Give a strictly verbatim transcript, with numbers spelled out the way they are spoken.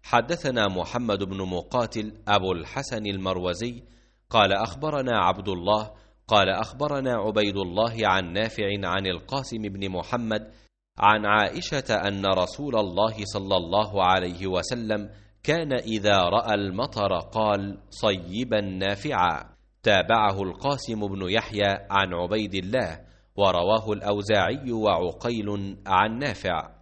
حدثنا محمد بن مقاتل أبو الحسن المروزي قال أخبرنا عبد الله قال أخبرنا عبيد الله عن نافع عن القاسم بن محمد عن عائشة أن رسول الله صلى الله عليه وسلم كان إذا رأى المطر قال صيبا نافعا. تابعه القاسم بن يحيى عن عبيد الله، ورواه الأوزاعي وعقيل عن نافع.